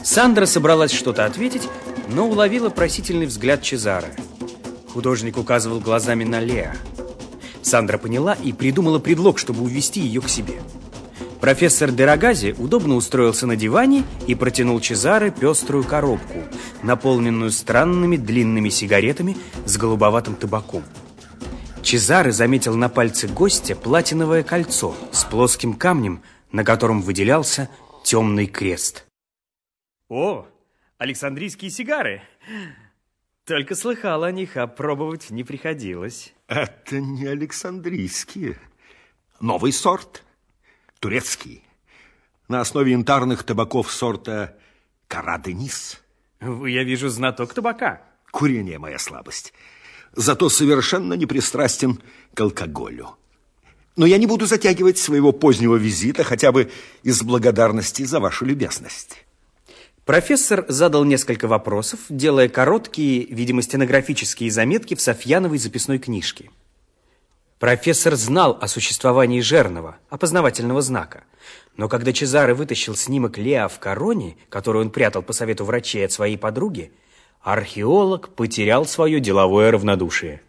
Сандра собралась что-то ответить, но уловила просительный взгляд Чезаре. Художник указывал глазами на Леа. Сандра поняла и придумала предлог, чтобы увести ее к себе. Профессор де Рогази удобно устроился на диване и протянул Чезаре пеструю коробку, наполненную странными длинными сигаретами с голубоватым табаком. Чезаре заметил на пальце гостя платиновое кольцо с плоским камнем, на котором выделялся темный крест. О, александрийские сигары! Только слыхал о них, а пробовать не приходилось. Это не александрийские. Новый сорт. Турецкий. На основе янтарных табаков сорта Кара-Денис. Вы, я вижу, знаток табака. Курение моя слабость. Зато совершенно не пристрастен к алкоголю. Но я не буду затягивать своего позднего визита хотя бы из благодарности за вашу любезность. Профессор задал несколько вопросов, делая короткие, видимо, стенографические заметки в Софьяновой записной книжке. Профессор знал о существовании жернова, опознавательного знака. Но когда Чезаре вытащил снимок Леа в короне, который он прятал по совету врачей от своей подруги, археолог потерял свое деловое равнодушие.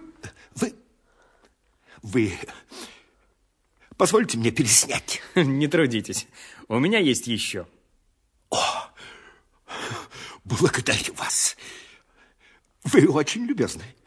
Вы... Позвольте мне переснять. Не трудитесь. У меня есть еще. Благодарю вас. Вы очень любезны.